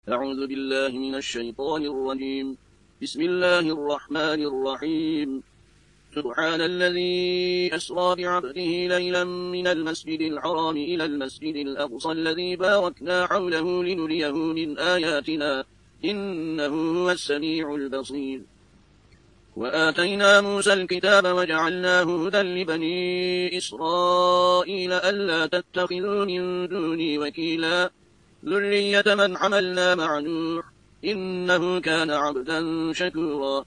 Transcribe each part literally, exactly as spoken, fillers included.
أعوذ بالله من الشيطان الرجيم. بسم الله الرحمن الرحيم. سبحان الذي أسرى بعبده ليلا من المسجد الحرام إلى المسجد الأقصى الذي باركنا حوله لنريه من آياتنا إنه هو السميع البصير. وآتينا موسى الكتاب وجعلناه هدى لبني إسرائيل ألا تتخذوا من دوني وكيلا ذرية من حملنا مع نوح إنه كان عبدا شكورا.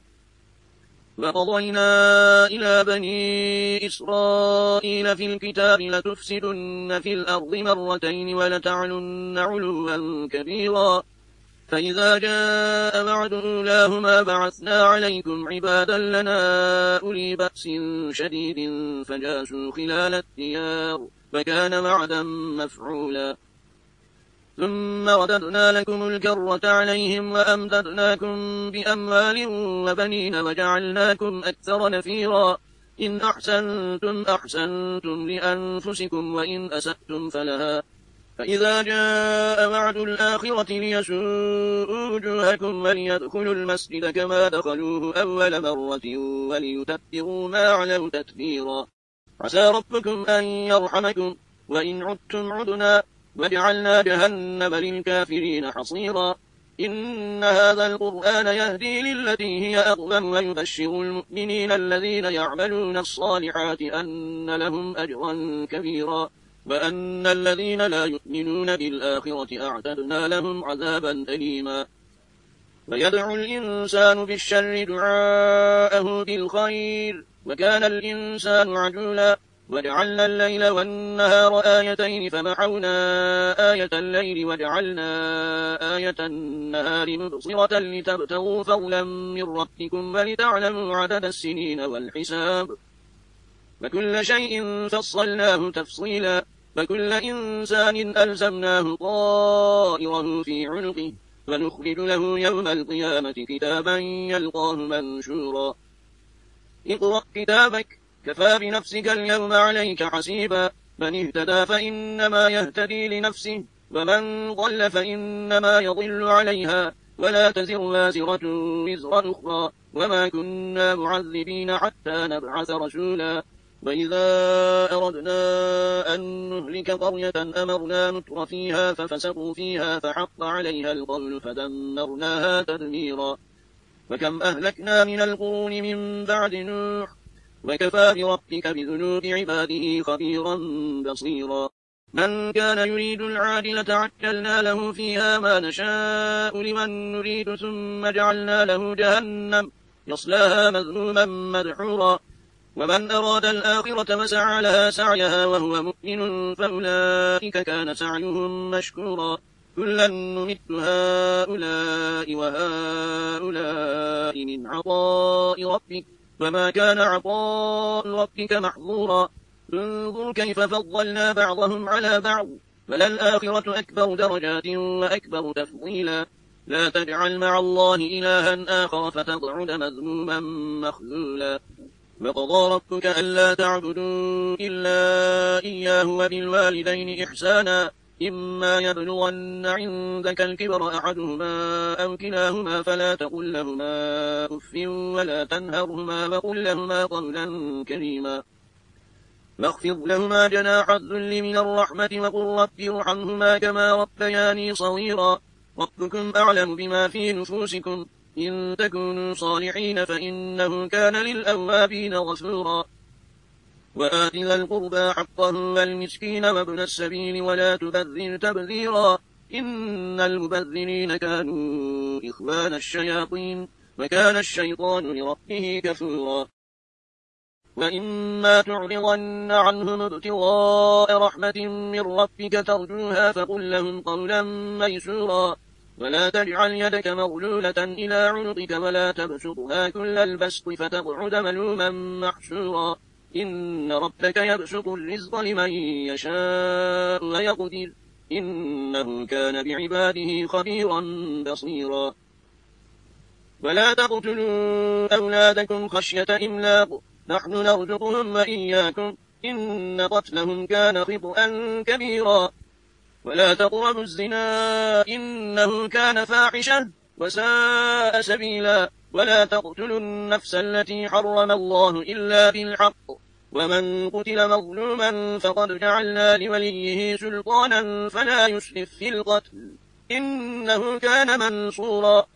وقضينا إلى بني إسرائيل في الكتاب لتفسدن في الأرض مرتين ولتعلن علوا كبيرا فإذا جاء وعد أولاهما بعثنا عليكم عبادا لنا أولي بأس شديد فجاسوا خلال الديار فكان وعدا مفعولا. ثم رددنا لكم الكرة عليهم وأمددناكم بأموال وبنين وجعلناكم أكثر نفيرا. إن أحسنتم أحسنتم لأنفسكم وإن أسأتم فلها فإذا جاء وعد الآخرة ليسوءوا وجوهكم وليدخلوا المسجد كما دخلوه أول مرة وليتبروا ما علوا تتبيرا. عسى ربكم أن يرحمكم وإن عدتم عدنا وجعلنا جهنم للكافرين حصيرا. إن هذا القرآن يهدي للتي هي أقوم ويبشر المؤمنين الذين يعملون الصالحات أن لهم أجرا كبيرا وأن الذين لا يؤمنون بالآخرة أعتدنا لهم عذابا أليما. ويدعو الإنسان بالشر دعاءه بالخير وكان الإنسان عجولا. وجعلنا الليل والنهار آيتين فمحونا آية الليل وجعلنا آية النهار مبصرة لتبتغوا فضلا من ربكم ولتعلموا عدد السنين والحساب وكل شيء فصلناه تفصيلا. وكل إنسان ألزمناه طائره في عنقه ونخرج له يوم القيامة كتابا يلقاه منشورا. اقرأ كتابك كفى بنفسك اليوم عليك حسيبا. من اهتدى فإنما يهتدي لنفسه ومن ضل فإنما يضل عليها ولا تزر وازرة وزر أخرى وما كنا معذبين حتى نبعث رسولا. وإذا أردنا أن نهلك قرية أمرنا نتر فيها ففسقوا فيها فحق عليها القول فدمرناها تدميرا. وكم أهلكنا من القرون من بعد نوح وكفى بربك بذنوب عباده خبيرا بصيرا. من كان يريد العاجلة عجلنا له فيها ما نشاء لمن نريد ثم جعلنا له جهنم يصلاها مذموما مدحورا. ومن أراد الآخرة وسعى لها سعيها وهو مؤمن فأولئك كان سعيهم مشكورا. كلا نمت هؤلاء وهؤلاء من عطاء ربك وما كان عطاء ربك محظورا. انظر كيف فضلنا بعضهم على بعض فللآخرة أكبر درجات وأكبر تفضيلا. لا تجعل مع الله إلها آخر فتقعد مذموما مخذولا. وقضى ربك ألا تعبدوا إلا إياه وبالوالدين إحسانا إما يبلغن عندك الكبر أحدهما أو كلاهما فلا تقل لهما أف ولا تنهرهما وقل لهما قولا كريما. واخفض لهما جناح الذل من الرحمة وقل رب ارحمهما كما ربياني صغيرا. ربكم أعلم بما في نفوسكم إن تكونوا صالحين فإنه كان للأوابين غفورا. وآت ذا القربى حقه والمسكين وابن السبيل ولا تبذر تبذيرا إن المبذرين كانوا إخوان الشياطين وكان الشيطان لربه كفورا. وإما تعرضن عنهم ابتغاء رحمة من ربك ترجوها فقل لهم قولا ميسورا. ولا تجعل يدك مغلولة إلى عنقك ولا تبسطها كل البسط فتقعد ملوما محسورا. إن ربك يبسط الرزق لمن يشاء ويقدر إنه كان بعباده خبيرا بصيرا. ولا تقتلوا أولادكم خشية إملاق نحن نرزقهم وإياكم إن قتلهم كان خطأ كبيرا. ولا تقربوا الزنا إنه كان فاحشة وساء سبيلا ولا تقتلوا النفس التي حرم الله إلا بالحق ومن قتل مظلوما فقد جعلنا لوليه سلطانا فلا يسرف في القتل إنه كان منصورا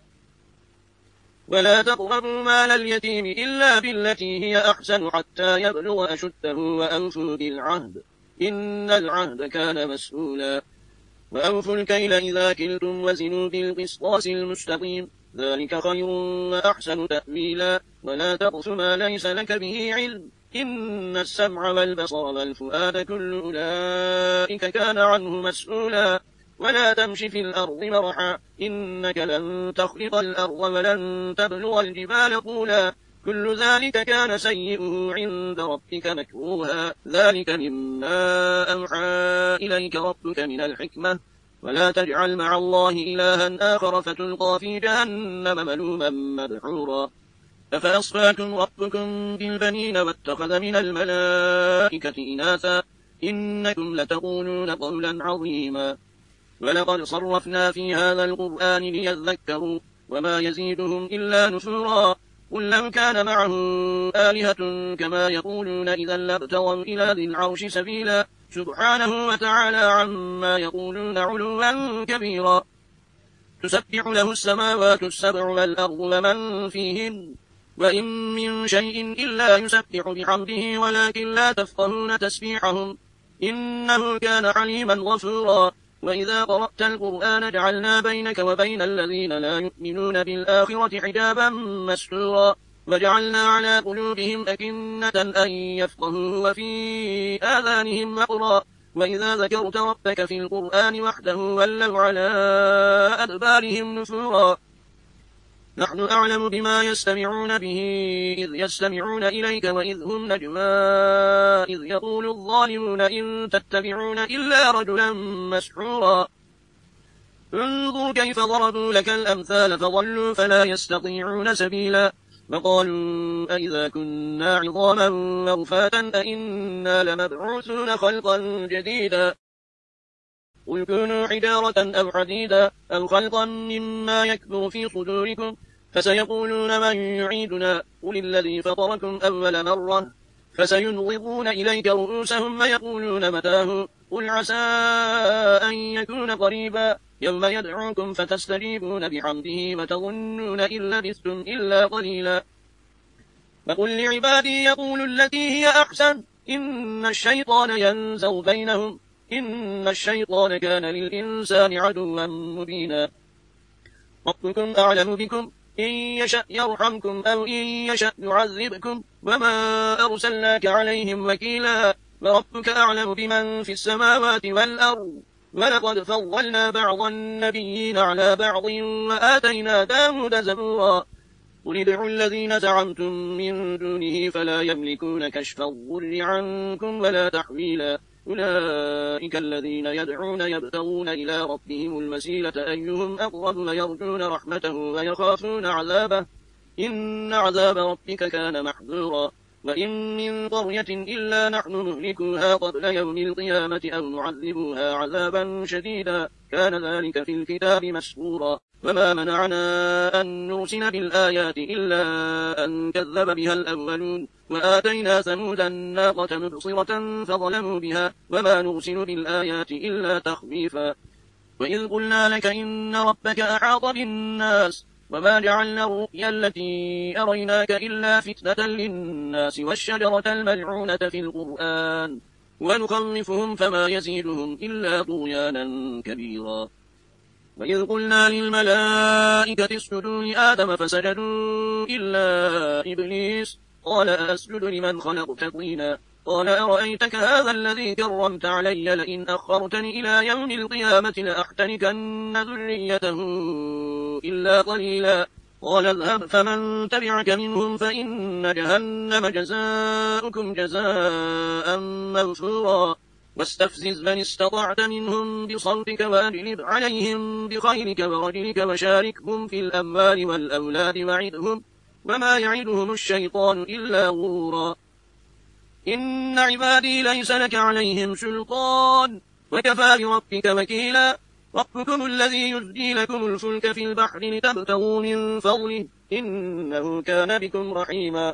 ولا تقربوا مال اليتيم إلا بالتي هي أحسن حتى يبلغ أشده وأوفوا بالعهد إن العهد كان مسؤولا وأوفوا الكيل إذا كلتم وزنوا بالقسطاس المستقيم ذلك خير وأحسن تأويلا ولا تقف ما ليس لك به علم إن السمع والبصر والفؤاد كل أولئك كان عنه مسؤولا ولا تمش في الأرض مرحا إنك لن تخلق الأرض ولن تبلغ الجبال طولا كل ذلك كان سيئه عند ربك مكروها ذلك مما أوحى إليك ربك من الحكمة ولا تجعل مع الله إلها آخر فتلقى في جهنم ملوما مدحورا أفأصفاكم ربكم بالبنين واتخذ من الملائكة إناثا إنكم لتقولون قولا عظيما ولقد صرفنا في هذا القرآن ليذكروا وما يزيدهم إلا نفورا قل لو كان معه آلهة كما يقولون إذا لابتغوا إلى ذي العرش سبيلا سبحانه وتعالى عما يقولون علوا كبيرا تسبح له السماوات السبع والأرض ومن فيهن وإن من شيء إلا يسبح بحمده ولكن لا تفقهون تسبيحهم إنه كان حليما غفورا وإذا قرأت القرآن جعلنا بينك وبين الذين لا يؤمنون بالآخرة حجابا مستورا وجعلنا على قلوبهم أكنة أن يفقهوا وفي آذانهم وقرا وإذا ذكرت ربك في القرآن وحده ولوا على أدبارهم نفورا نحن أعلم بما يستمعون به إذ يستمعون إليك وإذ هم نجمى إذ يقول الظالمون إن تتبعون إلا رجلا مسحورا انظر كيف ضربوا لك الأمثال فضلوا فلا يستطيعون سبيلا وقالوا أئذا كنا عظاما ورفاتا أئنا لمبعوثون خلقا جديدا قل كونوا حجارة أو حديدا أو خلقا مما يكبر في صدوركم فسيقولون من يعيدنا قل الذي فطركم أول مرة فسينغضون إليك رؤوسهم ويقولون متاه قل عسى أن يكون قريبا يوم يدعوكم فتستجيبون بحمده وتظنون إن لبثتم إلا قليلا فقل لعبادي يقولوا التي هي أحسن إن الشيطان ينزغ بينهم إن الشيطان كان للإنسان عدوا مبينا ربكم أعلم بكم إن يشأ يرحمكم أو إن يشأ يعذبكم وما أرسلناك عليهم وكيلا وربك أعلم بمن في السماوات والأرض ولقد فضلنا بعض النبيين على بعض وآتينا داود زبورا قل ادعوا الذين زعمتم من دونه فلا يملكون كشف الضر عنكم ولا تحويلا أولئك الذين يدعون يبتغون إلى ربهم الوسيلة أيهم أقرب ويرجون رحمته ويخافون عذابه إن عذاب ربك كان محذورا وإن من قرية إلا نحن مهلكوها قبل يوم القيامة أو نعذبوها عذابا شديدا كان ذلك في الكتاب مسطورا وما منعنا أن نرسل بالآيات إلا أن كذب بها الأولون وآتينا ثمود الناقة مبصرة فظلموا بها وما نرسل بالآيات إلا تخويفا وإذ قلنا لك إن ربك أحاط بالناس وما جعلنا الرؤيا التي أريناك إلا فتنة للناس والشجرة الملعونة في القرآن ونخوفهم فما يزيدهم إلا طغيانا كبيرا وإذ قلنا للملائكة اسجدوا لآدم فسجدوا إلا إبليس قال أسجد لمن خلقت طينا قال أرأيتك هذا الذي كرمت علي لئن أخرتني إلى يوم القيامة لأحتنكن ذريته إلا قليلا قال اذهب فمن تبعك منهم فإن جهنم جزاؤكم جزاء موفورا واستفزز من استطعت منهم بصوتك وأجلب عليهم بخيلك ورجلك وشاركهم في الأموال والأولاد وعدهم وما يعدهم الشيطان إلا غرورا إن عبادي ليس لك عليهم سلطان وكفى بربك وكيلا. ربكم الذي يزجي لكم الفلك في البحر لتبتغوا من فضله إنه كان بكم رحيما.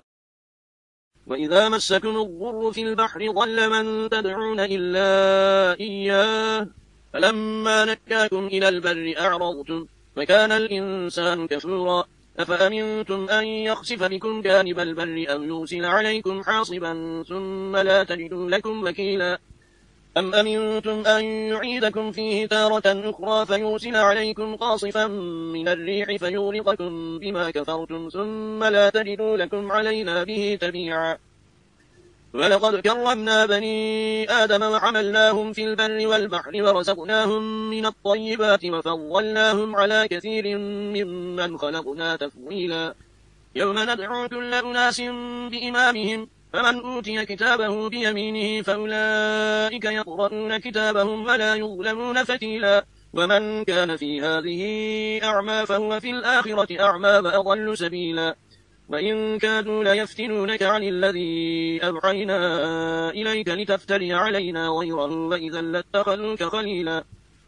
وإذا مسكم الضر في البحر ضل من تدعون إلا إياه فلما نجاكم إلى البر أعرضتم وكان الإنسان كفورا. أفأمنتم أن يخسف بكم جانب البر أو يرسل عليكم حاصبا ثم لا تجدوا لكم وكيلا. أم أمنتم أن يعيدكم فيه تارة أخرى فيرسل عليكم قاصفا من الريح فيغرقكم بما كفرتم ثم لا تجدوا لكم علينا به تبيعا. ولقد كرمنا بني آدم وحملناهم في البر والبحر ورزقناهم من الطيبات وفضلناهم على كثير ممن خلقنا تفضيلا. يوم ندعو كل أناس بإمامهم فمن أوتي كتابه بيمينه فأولئك يقرؤون كتابهم ولا يظلمون فتيلا. ومن كان في هذه أعمى فهو في الآخرة أعمى وأضل سبيلا. وإن كادوا ليفتنونك عن الذي أوحينا إليك لتفتري علينا غيره وإذا لاتخذوك خليلا.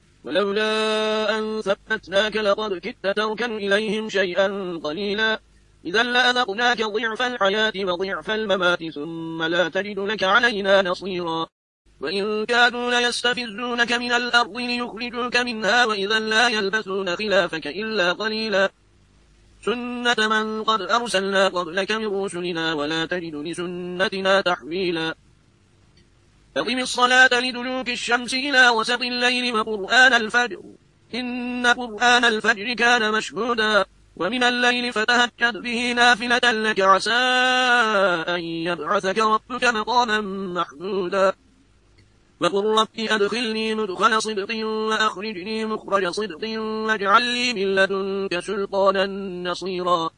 ولولا أن ثبتناك لقد كدت تركن إليهم شيئا قليلا. إذا لأذقناك ضعف الحياة وضعف الممات ثم لا تجد لك علينا نصيرا. وإن كادوا ليستفزونك من الأرض ليخرجوك منها وإذا لا يلبثون خلافك إلا قليلا. سنة من قد أرسلنا قبلك من رسلنا ولا تجد لسنتنا تحويلا. فقم الصلاة لدلوك الشمس إلى وسط الليل وقرآن الفجر إن قرآن الفجر كان مشهودا. ومن الليل فتهجد به نافلة لك عسى أن يبعثك ربك مقاما محمودا. وقل رب أدخلني مدخل صدق وأخرجني مخرج صدق واجعل لي من لدنك سلطانا نصيرا.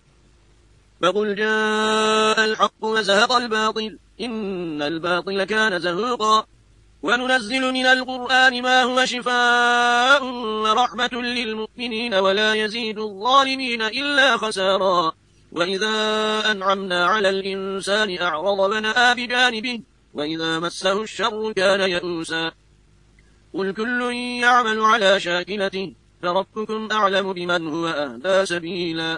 وقل جاء الحق وزهق الباطل إن الباطل كان زهوقا. وننزل من القرآن ما هو شفاء ورحمة للمؤمنين ولا يزيد الظالمين إلا خسارا. وإذا أنعمنا على الإنسان أعرض ونأى بجانبه وإذا مسه الشر كان يئوسا. قل كل يعمل على شاكلته فربكم أعلم بمن هو أهدى سبيلا.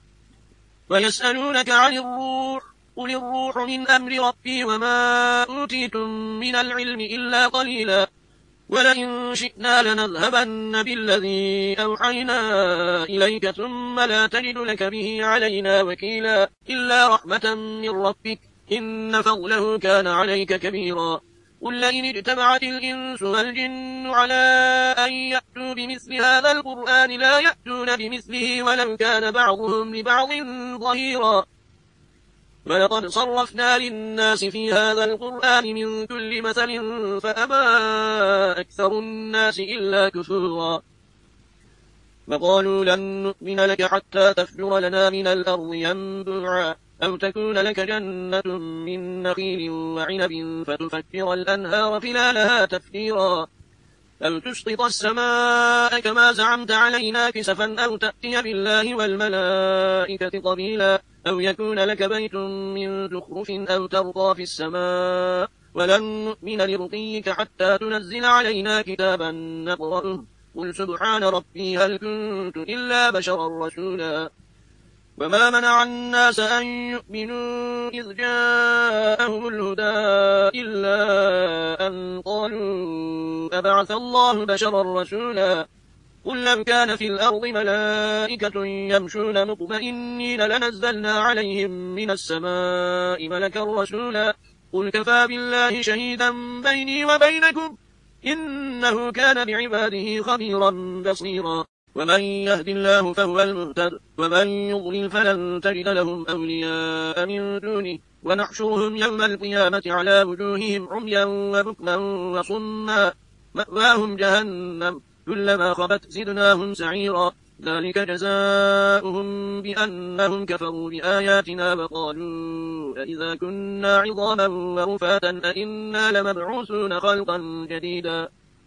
ويسألونك عن الروح قل الروح من أمر ربي وما أوتيتم من العلم إلا قليلا. ولئن شئنا لنذهبن بالذي أوحينا إليك ثم لا تجد لك به علينا وكيلا. إلا رحمة من ربك إن فضله كان عليك كبيرا. قل لئن اجتمعت الإنس والجن على أن يأتوا بمثل هذا القرآن لا يأتون بمثله ولو كان بعضهم لبعض ظهيرا. ولقد صرفنا للناس في هذا القرآن من كل مثل فأبى أكثر الناس إلا كفورا. وقالوا لن نؤمن لك حتى تفجر لنا من الأرض ينبوعا أو تكون لك جنة من نخيل وعنب فتفجر الأنهار خلالها تفجيرا أو تسقط السماء كما زعمت علينا كسفا أو تأتي بالله والملائكة قبيلا أو يكون لك بيت من زخرف أو ترقى في السماء ولن نؤمن لرقيك حتى تنزل علينا كتابا نقرأه قل سبحان ربي هل كنت إلا بشرا رسولا. وما منع الناس أن يؤمنوا إذ جاءهم الهدى إلا أن قالوا أبعث الله بشرا رسولا. قل لو كان في الأرض ملائكة يمشون مطمئنين لنزلنا عليهم من السماء ملكا رسولا. قل كفى بالله شهيدا بيني وبينكم إنه كان بعباده خبيرا بصيرا. ومن يهد الله فهو المهتد ومن يضلل فلن تجد لهم أولياء من دونه ونحشرهم يوم القيامة على وجوههم عميا وبكما وصما مأواهم جهنم كلما خبت زدناهم سعيرا. ذلك جزاؤهم بأنهم كفروا بآياتنا وقالوا أئذا كنا عظاما ورفاتا أئنا لمبعوثون خلقا جديدا.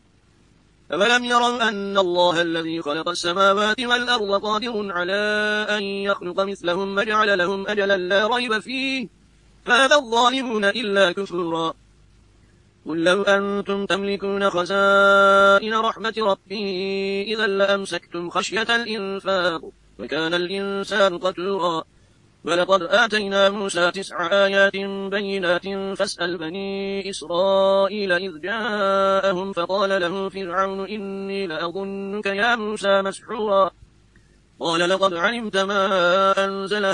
أفلم يروا أن الله الذي خلق السماوات والأرض قادر على أن يخلق مثلهم وجعل لهم أجلا لا ريب فيه فأبى الظالمون إلا كفورا. قل لو أنتم تملكون خزائن رحمة ربي إذا لأمسكتم خشية الإنفاق وكان الإنسان قتورا ولقد آتينا موسى تسع آيات بينات فاسأل بني إسرائيل إذ جاءهم فقال له فرعون إني لأظنك يا موسى مسحورا قال لقد علمت ما أنزل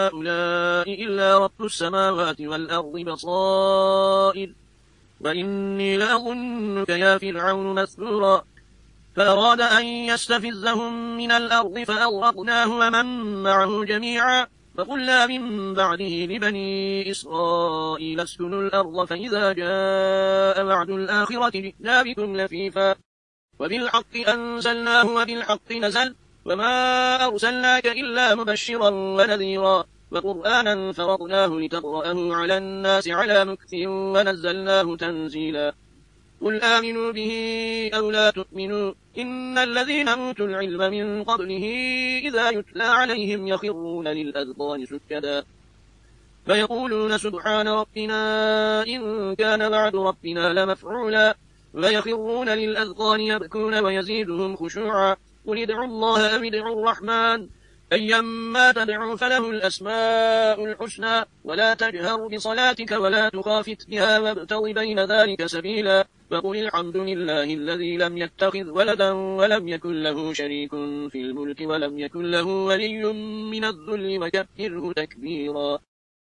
هؤلاء إلا رب السماوات والأرض بصائر وإني لأظنك يا فرعون مسحورا فأراد أن يستفزهم من الأرض فأغرقناه ومن معه جميعا فقلنا من بعده لبني إسرائيل اسكنوا الأرض فإذا جاء وعد الآخرة جئنا بكم لفيفا وبالحق أنزلناه وبالحق نزل وما أرسلناك إلا مبشرا ونذيرا وقرآنا فرضناه لتقرأه على الناس على مكث ونزلناه تنزيلا قل آمنوا به أو لا تؤمنوا إن الذين أوتوا العلم من قبله إذا يتلى عليهم يخرون للأذقان سجدا فيقولون سبحان ربنا إن كان وعد ربنا لمفعولا ويخرون للأذقان يبكون ويزيدهم خشوعا قل ادعوا الله أو ادعوا الرحمن أيما تدعوا فله الأسماء الحسنى ولا تجهر بصلاتك ولا تخافت بها وابتغ بين ذلك سبيلا وقل الحمد لله الذي لم يتخذ ولدا ولم يكن له شريك في الملك ولم يكن له ولي من الذل وكبره تكبيرا.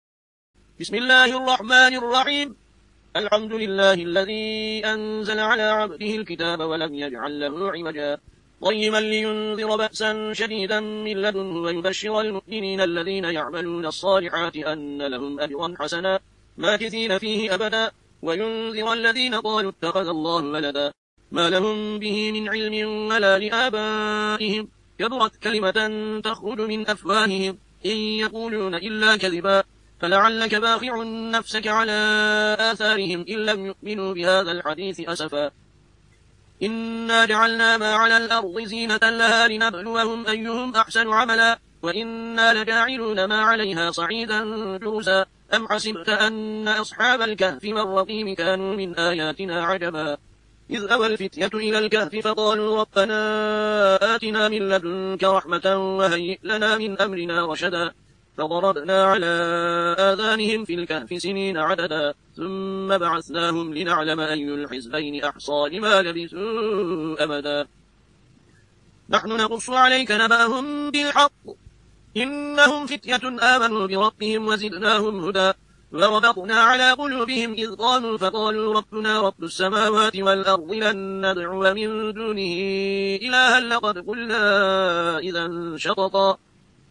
بسم الله الرحمن الرحيم. الحمد لله الذي أنزل على عبده الكتاب ولم يجعل له عوجا قيما لينذر بأسا شديدا من لدنه ويبشر المؤمنين الذين يعملون الصالحات أن لهم أجرا حسنا ماكثين فيه أبدا وينذر الذين قالوا اتخذ الله ولدا ما لهم به من علم ولا لآبائهم كبرت كلمة تخرج من أفواههم إن يقولون إلا كذبا فلعلك باخع نفسك على آثارهم إن لم يؤمنوا بهذا الحديث أسفا إنا جعلنا ما على الأرض زينة لها لنبلوهم أيهم أحسن عملا وإنا لجاعلون ما عليها صعيدا جرزا أم حسبت أن أصحاب الكهف والرقيم كانوا من آياتنا عجبا إذ أوى الفتية إلى الكهف فقالوا ربنا آتنا من لدنك رحمة وهيئ لنا من أمرنا رشدا فضربنا على آذانهم في الكهف سنين عددا ثم بعثناهم لنعلم أي الحزبين أحصى لما لبثوا أمدا نحن نقص عليك نبأهم بالحق إنهم فتية آمنوا بربهم وزدناهم هدى وربطنا على قلوبهم إذ قالوا فقالوا ربنا رب السماوات والأرض لن ندعو من دونه إلها لقد قلنا إذا شططا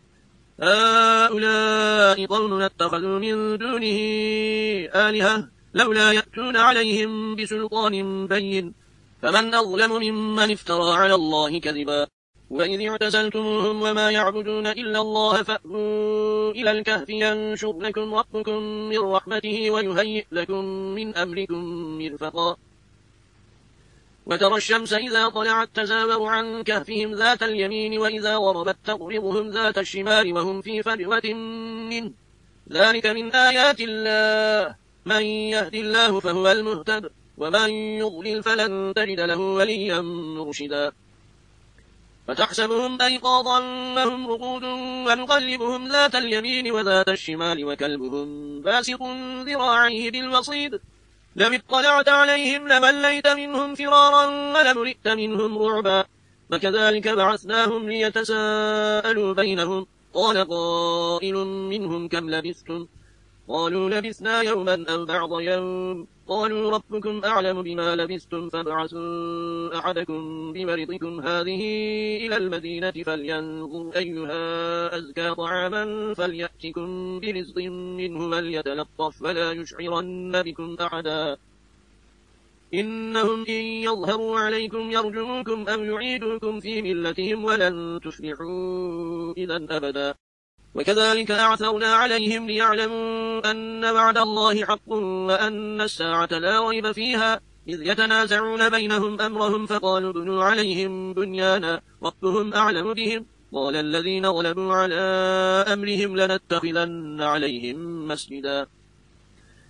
هؤلاء قوم اتخذوا من دونه آلهة لولا يأتون عليهم بسلطان بين فمن أظلم ممن افترى على الله كذبا وإذ اعتزلتموهم وما يعبدون إلا الله فأووا إلى الكهف ينشر لكم ربكم من رحمته ويهيئ لكم من أمركم مرفقا وترى الشمس إذا طلعت تزاور عن كهفهم ذات اليمين وإذا غربت تقرضهم ذات الشمال وهم في فجوة منه ذلك من آيات الله من يهد الله فهو المهتد ومن يضلل فلن تجد له وليا مرشدا فتحسبهم أيقاظا وهم رقود ونقلبهم ذات اليمين وذات الشمال وكلبهم باسط ذراعيه بالوصيد لم اطلعت عليهم لمليت منهم فرارا ولملئت منهم رعبا وكذلك بعثناهم ليتساءلوا بينهم قال قائل منهم كم لبثتم قالوا لبثنا يوما أو بعض يوم قالوا ربكم أعلم بما لبثتم فابعثوا أحدكم بمرضكم هذه إلى المدينة فلينظر أيها أزكى طعاما فليأتكم برزق منه وليتلطف ولا يشعرن بكم أحدا إنهم إن يظهروا عليكم يرجموكم أو يعيدوكم في ملتهم ولن تفلحوا إذا أبدا وكذلك أعثرنا عليهم ليعلموا أن وعد الله حق وأن الساعة لا ريب فيها إذ يتنازعون بينهم أمرهم فقالوا بنوا عليهم بنيانا ربهم أعلم بهم قال الذين غلبوا على أمرهم لنتخذن عليهم مسجدا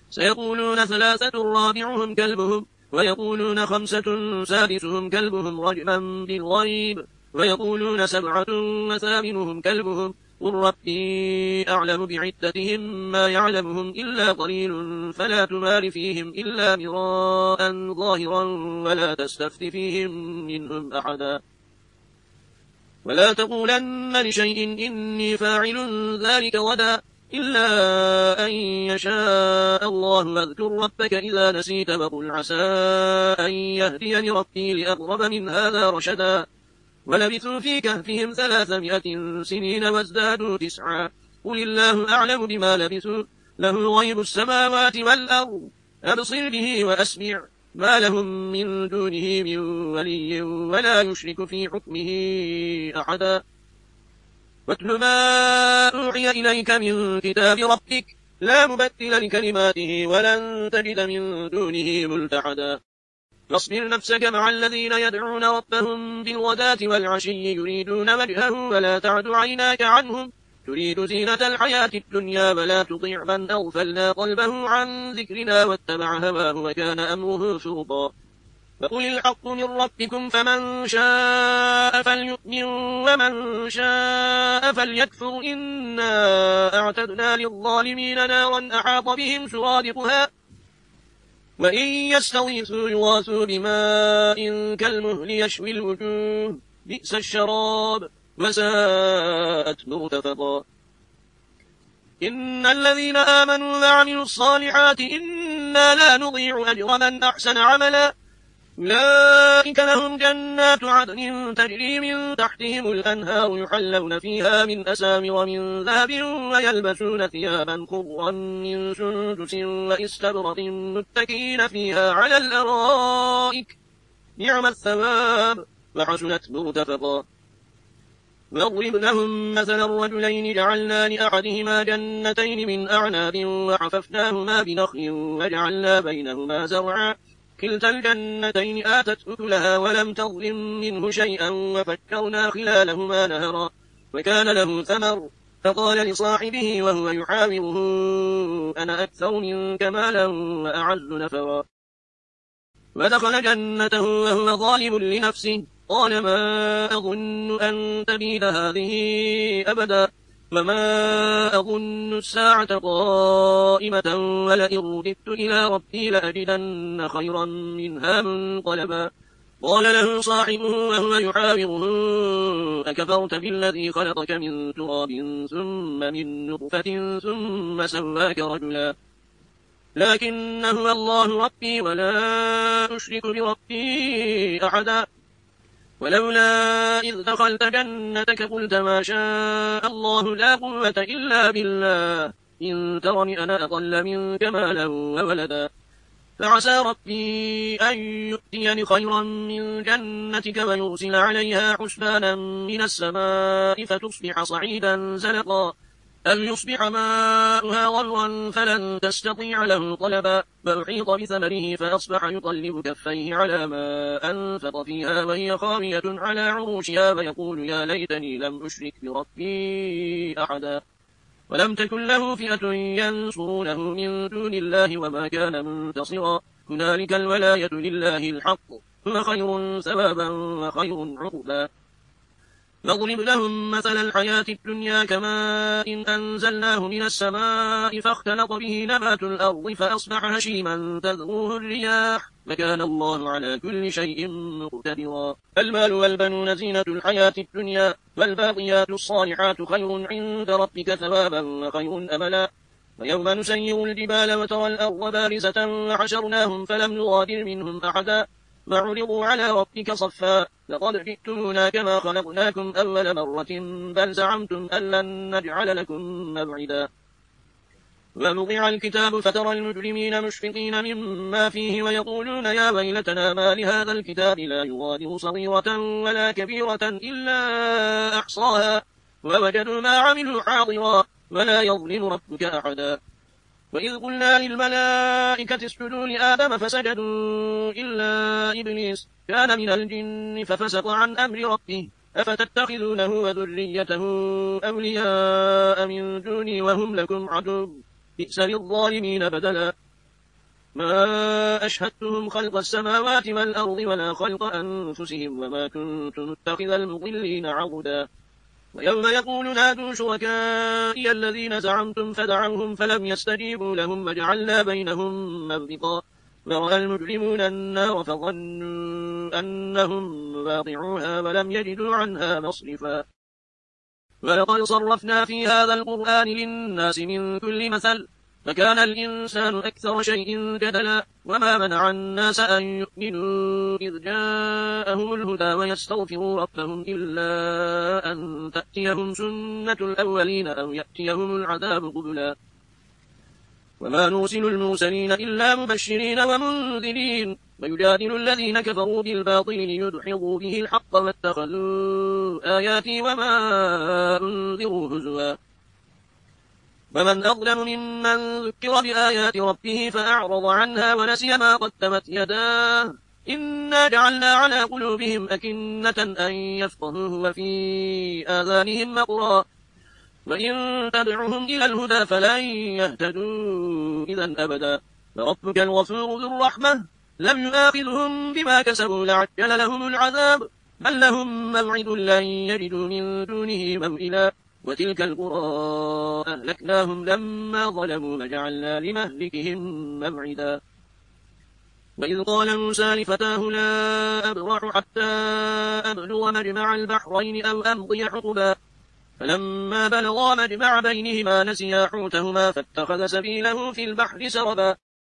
سيقولون ثلاثة رابعهم كلبهم ويقولون خمسة سادسهم كلبهم رجما بالغيب ويقولون سبعة وثامنهم كلبهم قل ربي أعلم بعدتهم ما يعلمهم إلا قليل فلا تمار فيهم إلا مراء ظاهرا ولا تستفت فيهم منهم أحدا ولا تقولن لشيء إني فاعل ذلك غدا إلا أن يشاء الله واذكر ربك إذا نسيت وقل عسى أن يهديني ربي لأقرب من هذا رشدا ولبثوا في كهفهم ثلاثمائة سنين وازدادوا تسعا قل الله أعلم بما لبثوا له غيب السماوات والأرض أبصر به وأسمع ما لهم من دونه من ولي ولا يشرك في حكمه أحدا واتل ما أوحي إليك من كتاب ربك لا مبدل لكلماته ولن تجد من دونه ملتحدا فاصبر نفسك مع الذين يدعون ربهم بالغداة والعشي يريدون وجهه ولا تعد عيناك عنهم تريد زينة الحياة الدنيا ولا تطيع من أغفلنا قلبه عن ذكرنا واتبع هواه وكان أمره فرطا فقل الحق من ربكم فمن شاء فليؤمن ومن شاء فليكفر إنا أعتدنا للظالمين نارا أحاط بهم سرادقها وإن يستغيثوا يغاثوا بماء كالمهل يشوي الوجوه بئس الشراب وساءت مرتفقا إن الذين آمنوا وعملوا الصالحات إنا لا نضيع أجر من أحسن عملا أولئك لهم جنات عدن تجري من تحتهم الأنهار يحلون فيها من أسامر من ذهب ويلبسون ثيابا خضرا من سندس وإستبرق متكئين فيها على الأرائك نعم الثواب وحسنت مرتفقا واضرب لهم مثل الرجلين جعلنا لأحدهما جنتين من أعناب وحففناهما بنخل وجعلنا بينهما زرعا كلتا الجنتين آتت أكلها ولم تظلم منه شيئا وفكرنا خلالهما نهرا وكان له ثمر فقال لصاحبه وهو يحاوره أنا أكثر منك مالا وأعز نفرا ودخل جنته وهو ظالم لنفسه قال ما أظن أن تبيد هذه أبدا وما أظن الساعة قائمة ولئن رددت إلى ربي لأجدن خيرا منها منقلبا قال له صاحبه وهو يحاوره أكفرت بالذي خلقك من تراب ثم من نطفة ثم سواك رجلا لكن هو الله ربي ولا أشرك بربي أحدا ولولا إذ دخلت جنتك قلت ما شاء الله لا قوة إلا بالله إن ترني أنا أقل منك مالا وولدا فعسى ربي أن يؤتيني خيرا من جنتك ويرسل عليها حسبانا من السماء فتصبح صعيدا زلقا أو يصبح ماؤها غورا فلن تستطيع له طلبا فأحيط بثمره فأصبح يقلب كفيه على ما أنفق فيها وهي خاوية على عروشها ويقول يا ليتني لم أشرك بربي أحدا ولم تكن له فئة ينصرونه من دون الله وما كان منتصرا هنالك الولاية لله الحق هو خير ثوابا وخير عقبا نضرب لهم مثل الحياة الدنيا كماء إن أنزلناه من السماء فاختلط به نبات الأرض فأصبح هشيما تذروه الرياح وكان الله على كل شيء مقتدرا المال والبنون زينة الحياة الدنيا والباقيات الصالحات خير عند ربك ثوابا وخير أملا ويوم نسير الجبال وترى الأرض بارزة وحشرناهم فلم نغادر منهم أحدا وعرضوا على ربك صفا لقد جئتمونا كما خلقناكم أول مرة بل زعمتم أن لن نجعل لكم موعدا ووضع الكتاب فترى المجرمين مشفقين مما فيه ويقولون يا ويلتنا ما لهذا الكتاب لا يغادر صغيرة ولا كبيرة إلا أحصاها ووجدوا ما عملوا حاضرا ولا يظلم ربك أحدا وإذ قلنا للملائكة اسجدوا لآدم فسجدوا إلا إبليس كان من الجن ففسق عن أمر ربه أفتتخذونه وذريته أولياء من دوني وهم لكم عدو بئس للظالمين بدلا ما أشهدتهم خلق السماوات والأرض ولا خلق أنفسهم وما كنت متخذ المضلين عضدا ويوم يقول نادوا شركائي الذين زعمتم فدعوهم فلم يستجيبوا لهم وجعلنا بينهم موبقا ورأى المجرمون النار فظنوا أنهم واقعوها ولم يجدوا عنها مصرفا ولقد صرفنا في هذا القرآن للناس من كل مثل فكان الإنسان أكثر شيء جدلا وما منع الناس أن يؤمنوا إذ جاءهم الهدى ويستغفروا ربهم إلا أن تأتيهم سنة الأولين أو يأتيهم العذاب قبلا وما نرسل المرسلين إلا مبشرين ومنذرين ويجادل الذين كفروا بالباطل ليدحضوا به الحق واتخذوا آياتي وما أنذروا هزوا ومن أظلم ممن ذكر بآيات ربه فأعرض عنها ونسي ما قدمت يداه إنا جعلنا على قلوبهم أكنة أن يفقهوه وفي آذانهم مقرا وإن تدعهم إلى الهدى فلن يهتدوا إذا أبدا فربك الغفور ذو الرحمة لم يؤاخذهم بما كسبوا لعجل لهم العذاب بل لهم موعد لن يجدوا من دونه موئلا وتلك القرى أهلكناهم لما ظلموا وجعلنا لمهلكهم موعدا وإذ قال موسى لفتاه لا أبرح حتى أبلغ مجمع البحرين أو أمضي حقبا فلما بلغا مجمع بينهما نسيا حوتهما فاتخذ سبيله في البحر سربا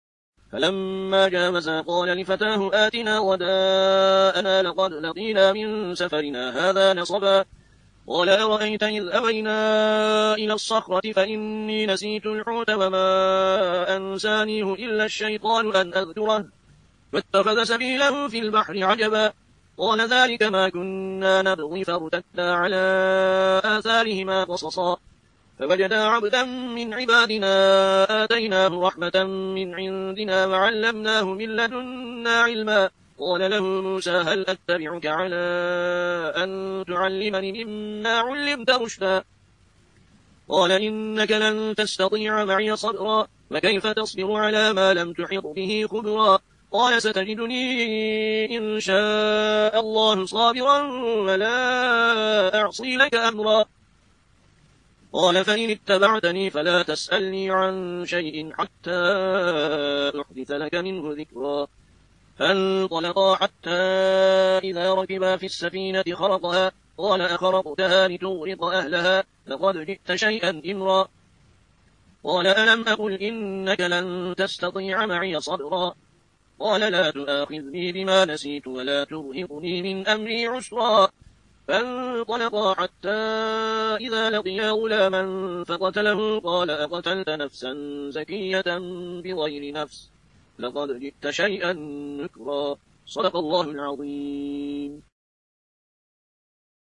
فلما جاوزا قال لفتاه آتنا غداءنا لقد لقينا من سفرنا هذا نصبا قال أرأيت إذ أوينا إلى الصخرة فإني نسيت الحوت وما أنسانيه إلا الشيطان أن أذكره واتخذ سبيله في البحر عجبا قال ذلك ما كنا نبغي فارتدا على آثارهما قصصا فوجدا عبدا من عبادنا آتيناه رحمة من عندنا وعلمناه من لدنا علما قال له موسى هل أتبعك على أن تعلمني مما علمت رشدا قال إنك لن تستطيع معي صبرا وكيف تصبر على ما لم تحط به خبرا قال ستجدني إن شاء الله صابرا ولا أعصي لك أمرا قال فإن اتبعتني فلا تسألني عن شيء حتى أحدث لك منه ذكرا فانطلقا حتى إذا ركبا في السفينة خرقها قال أخرقتها لتغرق أهلها لقد جئت شيئا إمرا قال ألم أقل إنك لن تستطيع معي صبرا قال لا تؤاخذني بما نسيت ولا ترهقني من أمري عسرا فانطلقا حتى إذا لقيا غلاما فقتله قال أقتلت نفسا زكية بغير نفس لقد جئت شيئا نكرا صدق الله العظيم.